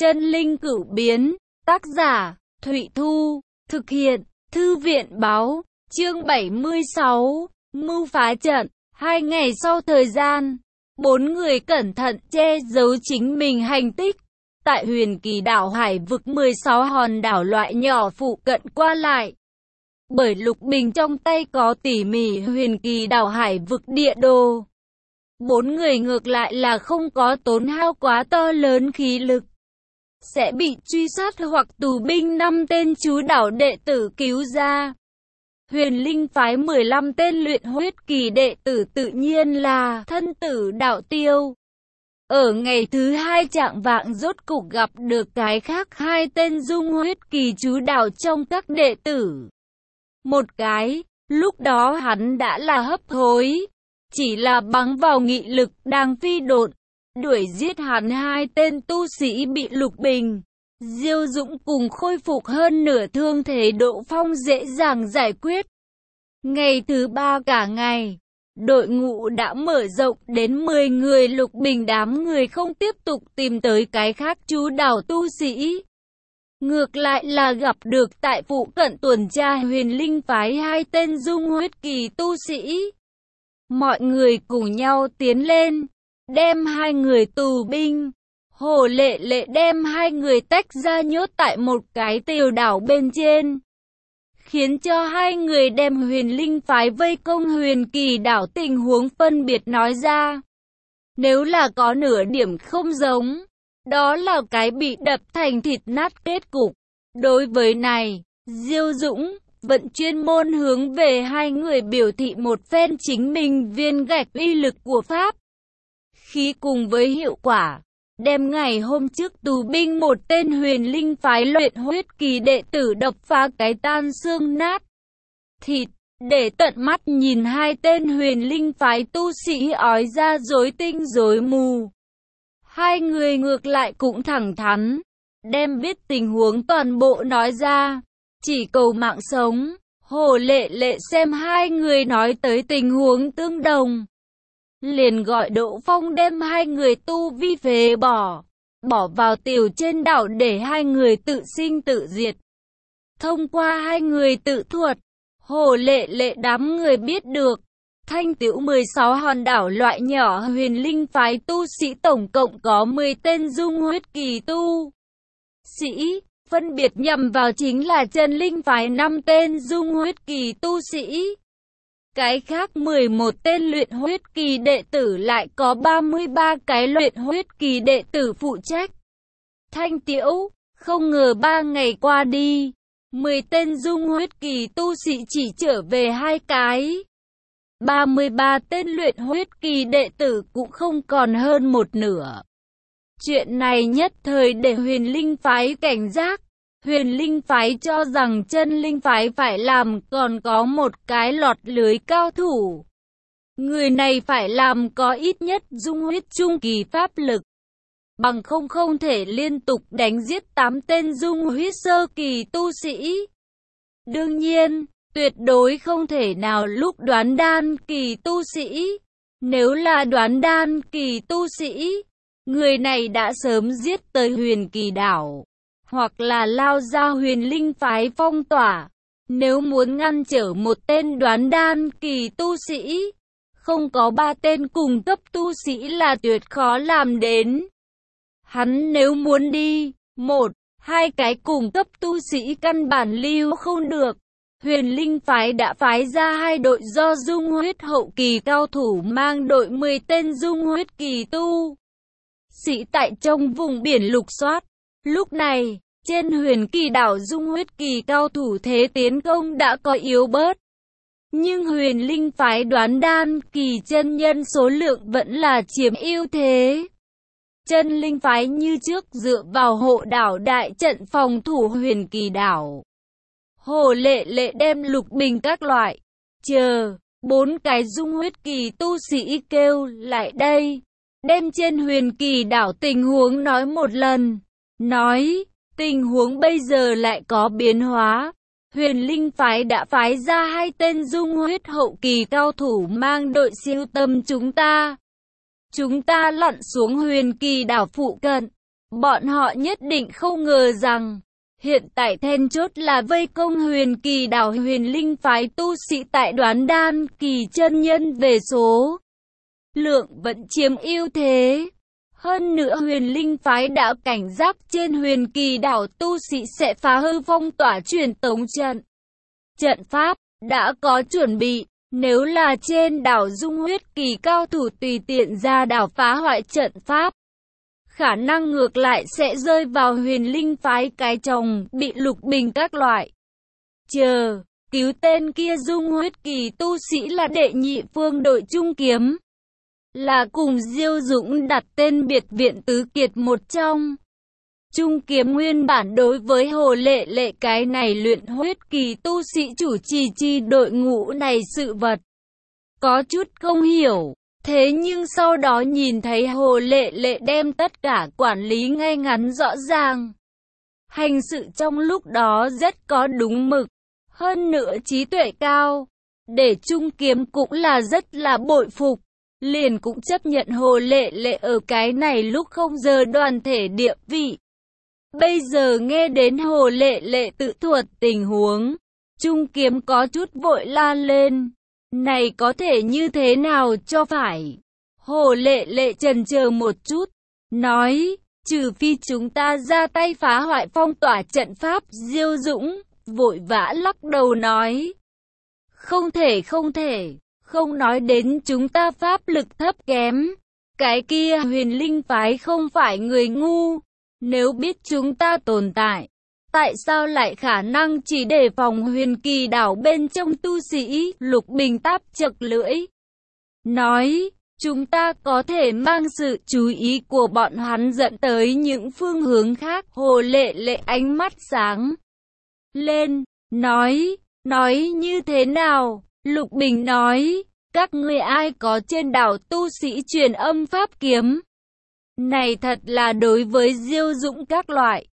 Chân linh cửu biến, tác giả, Thụy Thu, thực hiện, Thư viện báo, chương 76, mưu phá trận. 2 ngày sau thời gian, 4 người cẩn thận che giấu chính mình hành tích. Tại huyền kỳ đảo hải vực 16 hòn đảo loại nhỏ phụ cận qua lại. Bởi Lục Bình trong tay có tỉ mỉ huyền kỳ đảo hải vực địa đồ. 4 người ngược lại là không có tốn hao quá to lớn khí lực. Sẽ bị truy sát hoặc tù binh 5 tên chú đảo đệ tử cứu ra. Huyền Linh phái 15 tên luyện huyết kỳ đệ tử tự nhiên là thân tử đạo tiêu. Ở ngày thứ 2 chạng vạng rốt cục gặp được cái khác 2 tên dung huyết kỳ chú đảo trong các đệ tử. Một cái, lúc đó hắn đã là hấp hối, chỉ là bắn vào nghị lực đang phi độn, đuổi giết hắn 2 tên tu sĩ bị Lục Bình, Diêu Dũng cùng khôi phục hơn nửa thương thế Độ Phong dễ dàng giải quyết. Ngày thứ 3 cả ngày, đội ngũ đã mở rộng đến 10 người. Lục Bình đám người không tiếp tục tìm tới cái khác chú đảo tu sĩ. Ngược lại là gặp được tại phụ cận tuần tra Huyền Linh phái 2 tên dung huyết kỳ tu sĩ. Mọi người cùng nhau tiến lên, đem 2 người tù binh. Hồ Lệ Lệ đem 2 người tách ra nhốt tại một cái tiểu đảo bên trên, khiến cho 2 người đem Huyền Linh phái vây công huyền kỳ đảo tình huống phân biệt nói ra. Nếu là có nửa điểm không giống, đó là cái bị đập thành thịt nát kết cục. Đối với này, Diêu Dũng vẫn chuyên môn hướng về 2 người biểu thị một phen chính mình viên gạch uy lực của pháp khí cùng với hiệu quả. Đem ngày hôm trước tù binh một tên huyền linh phái luyện huyết kỳ đệ tử đập phá cái tan xương nát thịt, để tận mắt nhìn 2 tên huyền linh phái tu sĩ ói ra rối tinh rối mù. 2 người ngược lại cũng thẳng thắn, đem biết tình huống toàn bộ nói ra, chỉ cầu mạng sống. Hồ Lệ Lệ xem 2 người nói tới tình huống tương đồng, liền gọi Độ Phong đem 2 người tu vi phế bỏ vào tiểu trên đảo để 2 người tự sinh tự diệt. Thông qua 2 người tự thuật, Hồ Lệ Lệ đám người biết được, Thanh Tiểu 16 hòn đảo loại nhỏ huyền linh phái tu sĩ tổng cộng có 10 tên dung huyết kỳ tu sĩ, phân biệt nhằm vào chính là Chân Linh phái 5 tên dung huyết kỳ tu sĩ. Cái khác 11 tên luyện huyết kỳ đệ tử lại có 33 cái luyện huyết kỳ đệ tử phụ trách. Thanh Tiểu, không ngờ 3 ngày qua đi, 10 tên dung huyết kỳ tu sĩ chỉ trở về 2 cái. 33 tên luyện huyết kỳ đệ tử cũng không còn hơn một nửa. Chuyện này nhất thời để Huyền Linh phái cảnh giác. Huyền Linh phái cho rằng Chân Linh phái phải làm còn có một cái lọt lưới cao thủ. Người này phải làm có ít nhất dung huyết trung kỳ pháp lực. Bằng không thể liên tục đánh giết 8 tên dung huyết sơ kỳ tu sĩ. Đương nhiên, tuyệt đối không thể nào lúc đoán đan kỳ tu sĩ. Nếu là đoán đan kỳ tu sĩ, người này đã sớm giết tới huyền kỳ đảo, hoặc là lao ra huyền linh phái phong tỏa. Nếu muốn ngăn trở một tên đoán đan kỳ tu sĩ, không có 3 tên cùng cấp tu sĩ là tuyệt khó làm đến. Hắn nếu muốn đi, 1, 2 cái cùng cấp tu sĩ căn bản lưu không được. Huyền Linh phái đã phái ra 2 đội do dung huyết hậu kỳ cao thủ mang đội 10 tên dung huyết kỳ tu sĩ tại trong vùng biển lục soát. Lúc này, trên huyền kỳ đảo dung huyết kỳ cao thủ thế tiến công đã có yếu bớt. Nhưng huyền linh phái đoán đan kỳ chân nhân số lượng vẫn là chiếm ưu thế. Chân linh phái như trước dựa vào hộ đảo đại trận phòng thủ huyền kỳ đảo. Hồ Lệ Lệ đem Lục Bình các loại, 4 cái dung huyết kỳ tu sĩ kêu lại đây. Đem trên huyền kỳ đảo tình huống nói một lần. Nói, tình huống bây giờ lại có biến hóa. Huyền Linh phái đã phái ra 2 tên dung huyết hậu kỳ cao thủ mang đội siêu tầm chúng ta. Chúng ta lặn xuống huyền kỳ đảo phụ cận, Bọn họ nhất định không ngờ rằng, hiện tại then chốt là vây công Huyền Kỳ đảo. Huyền Linh phái tu sĩ tại Đoán Đan Kỳ chân nhân về số lượng vẫn chiếm ưu thế. Hơn nữa Huyền Linh phái đã cảnh giác trên Huyền Kỳ đảo tu sĩ sẽ phá hư phong tỏa truyền tống trận. Trận pháp đã có chuẩn bị, nếu là trên đảo Dung Huyết Kỳ cao thủ tùy tiện ra đảo phá hoại trận pháp, khả năng ngược lại sẽ rơi vào Huyền Linh phái cái chồng, bị Lục Bình các loại. Cứu tên kia Dung Huyết Kỳ tu sĩ là đệ nhị phương đội Trung Kiếm, là cùng Diêu Dũng đặt tên biệt viện tứ kiệt một trong. Trung Kiếm nguyên bản đối với Hồ Lệ Lệ cái này luyện huyết kỳ tu sĩ chủ trì chi đội ngũ này sự vật có chút không hiểu. Thế nhưng sau đó nhìn thấy Hồ Lệ Lệ đem tất cả quản lý ngay ngắn rõ ràng. Hành sự trong lúc đó rất có đúng mực, hơn nữa trí tuệ cao. Để Trung Kiếm cũng là rất là bội phục, liền cũng chấp nhận Hồ Lệ Lệ ở cái này lúc không giờ đoàn thể địa vị. Bây giờ nghe đến Hồ Lệ Lệ tự thuật tình huống, Trung Kiếm có chút vội la lên. Này có thể như thế nào cho phải? Hồ Lệ Lệ chần chờ một chút, nói, trừ phi chúng ta ra tay phá hoại phong tỏa trận pháp. Diêu Dũng vội vã lắc đầu nói, không thể, không nói đến chúng ta pháp lực thấp kém. Cái kia Huyền Linh phái không phải người ngu, nếu biết chúng ta tồn tại, tại sao lại khả năng chỉ đề phòng Huyền Kỳ đảo bên trong tu sĩ? Lục Bình táp chật lưỡi, nói, chúng ta có thể mang sự chú ý của bọn hắn dẫn tới những phương hướng khác. Hồ Lệ Lệ ánh mắt sáng lên, nói như thế nào? Lục Bình nói, các ngươi ai có trên đảo tu sĩ truyền âm pháp kiếm? Này thật là đối với Diêu Dũng các loại.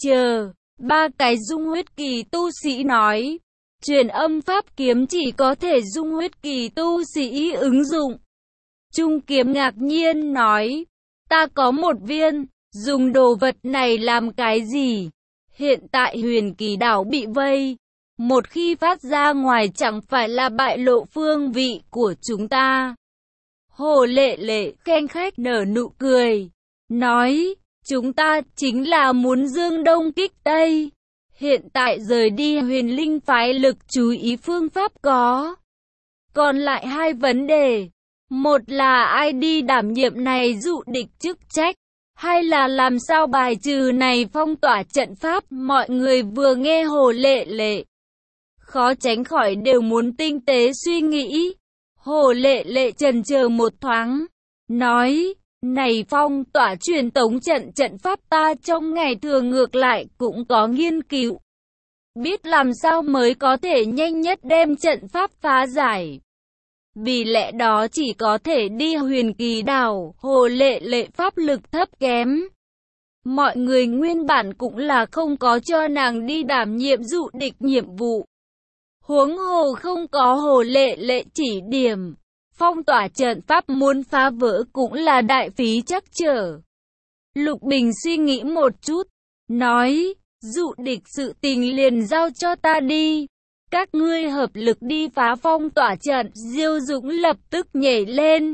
Ba cái Dung Huyết Kỳ tu sĩ nói, truyền âm pháp kiếm chỉ có thể Dung Huyết Kỳ tu sĩ ứng dụng. Trung Kiếm ngạc nhiên nói, ta có một viên, dùng đồ vật này làm cái gì? Hiện tại Huyền Kỳ đảo bị vây, một khi phát ra ngoài chẳng phải là bại lộ phương vị của chúng ta. Hồ Lệ Lệ khen khách nở nụ cười, nói, chúng ta chính là muốn dương đông kích tây. Hiện tại rời đi Huyền Linh phái lực chú ý phương pháp có. Còn lại hai vấn đề. Một là ai đi đảm nhiệm này dụ địch chức trách. Hai là làm sao bài trừ này phong tỏa trận pháp. Mọi người vừa nghe Hồ Lệ Lệ, khó tránh khỏi đều muốn tinh tế suy nghĩ. Hồ Lệ Lệ chần chờ một thoáng, nói, này phong tỏa truyền tống trận pháp ta trong ngày thường ngược lại cũng có nghiên cứu, biết làm sao mới có thể nhanh nhất đem trận pháp phá giải. Vì lẽ đó chỉ có thể đi Huyền Kỳ đảo. Hồ Lệ Lệ pháp lực thấp kém, mọi người nguyên bản cũng là không có cho nàng đi đảm nhiệm dụ địch nhiệm vụ. Huống hồ không có Hồ Lệ Lệ chỉ điểm, phong tỏa trận pháp muốn phá vỡ cũng là đại phí trắc trở. Lục Bình suy nghĩ một chút, nói, dụ địch sự tình liền giao cho ta đi. Các ngươi hợp lực đi phá phong tỏa trận. Diêu Dũng lập tức nhảy lên,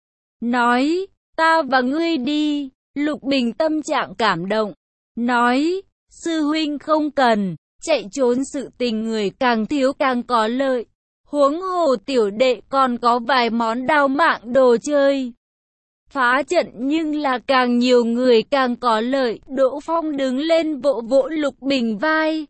nói, ta và ngươi đi. Lục Bình tâm trạng cảm động, nói, sư huynh không cần, chạy trốn sự tình người càng thiếu càng có lợi. Huống hồ tiểu đệ còn có vài món đao mạng đồ chơi. Phá trận nhưng là càng nhiều người càng có lợi. Đỗ Phong đứng lên vỗ vỗ Lục Bình vai,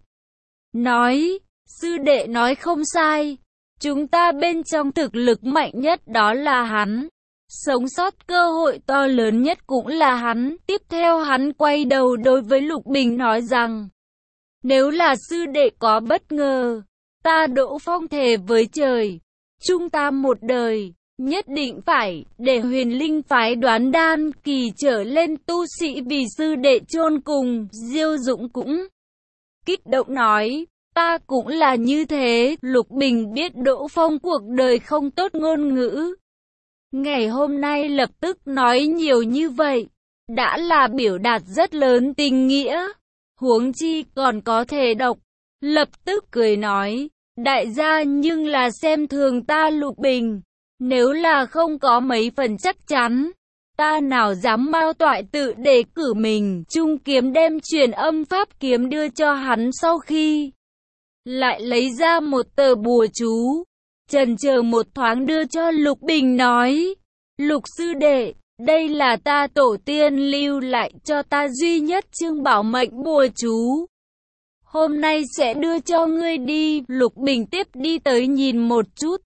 nói, sư đệ nói không sai. Chúng ta bên trong thực lực mạnh nhất đó là hắn. Sống sót cơ hội to lớn nhất cũng là hắn. Tiếp theo hắn quay đầu đối với Lục Bình nói rằng, nếu là sư đệ có bất ngờ, ta Đỗ Phong thề với trời, chúng ta một đời, nhất định phải để Huyền Linh phái Đoán Đan Kỳ trở lên tu sĩ vì sư đệ chôn cùng. Diêu Dũng cũng kích động nói, ta cũng là như thế. Lục Bình biết Đỗ Phong cuộc đời không tốt ngôn ngữ, ngày hôm nay lập tức nói nhiều như vậy, đã là biểu đạt rất lớn tình nghĩa, huống chi còn có thể độc. Lập tức cười nói, đại gia nhưng là xem thường ta Lục Bình, nếu là không có mấy phần chắc chắn, ta nào dám mao toại tự đề cử mình. Trung Kiếm đem truyền âm pháp kiếm đưa cho hắn, sau khi lại lấy ra một tờ bùa chú, chần chờ một thoáng đưa cho Lục Bình nói, Lục sư đệ, đây là ta tổ tiên lưu lại cho ta duy nhất chương bảo mệnh bùa chú, hôm nay sẽ đưa cho ngươi đi. Lục Bình tiếp đi tới nhìn một chút,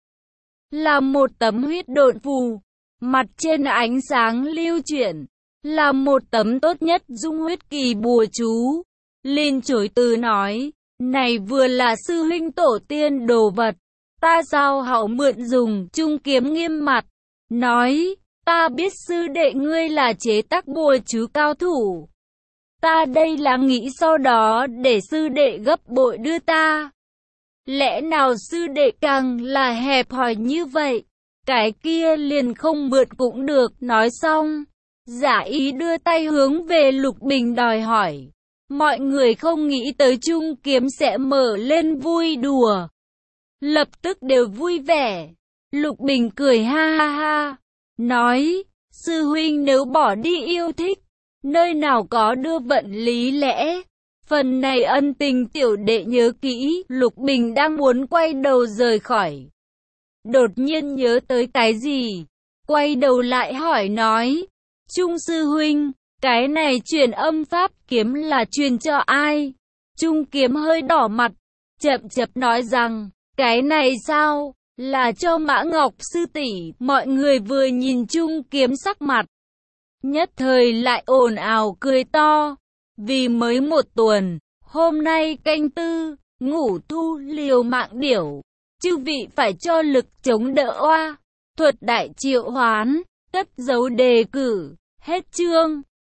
là một tấm huyết độn phù, mặt trên ánh sáng lưu chuyển, là một tấm tốt nhất dung huyết kỳ bùa chú. Liền chối từ nói, này vừa là sư huynh tổ tiên đồ vật, ta sao hậu mượn dùng. Trung Kiếm nghiêm mặt, nói, ta biết sư đệ ngươi là chế tác bùa chú cao thủ, ta đây là nghĩ sau đó để sư đệ gấp bội đưa ta. Lẽ nào sư đệ càng là hẹp hòi như vậy, cái kia liền không mượn cũng được. Nói xong, giả ý đưa tay hướng về Lục Bình đòi hỏi. Mọi người không nghĩ tới Trung Kiếm sẽ mở lên vui đùa, lập tức đều vui vẻ. Lục Bình cười ha ha ha, nói, sư huynh nếu bỏ đi yêu thích, nơi nào có đưa vận lý lẽ, phần này ân tình tiểu đệ nhớ kỹ. Lục Bình đang muốn quay đầu rời khỏi, đột nhiên nhớ tới cái gì, quay đầu lại hỏi nói, Trung sư huynh, cái này truyền âm pháp kiếm là truyền cho ai? Trung Kiếm hơi đỏ mặt, chậm chậm nói rằng, cái này sao, là cho Mã Ngọc sư tỷ. Mọi người vừa nhìn Trung Kiếm sắc mặt, nhất thời lại ồn ào cười to, vì mới một tuần, hôm nay canh tư, ngủ thu liều mạng điểu, chư vị phải cho lực chống đỡ oa, thuật đại triệu hoán, cất dấu đề cử, hết chương.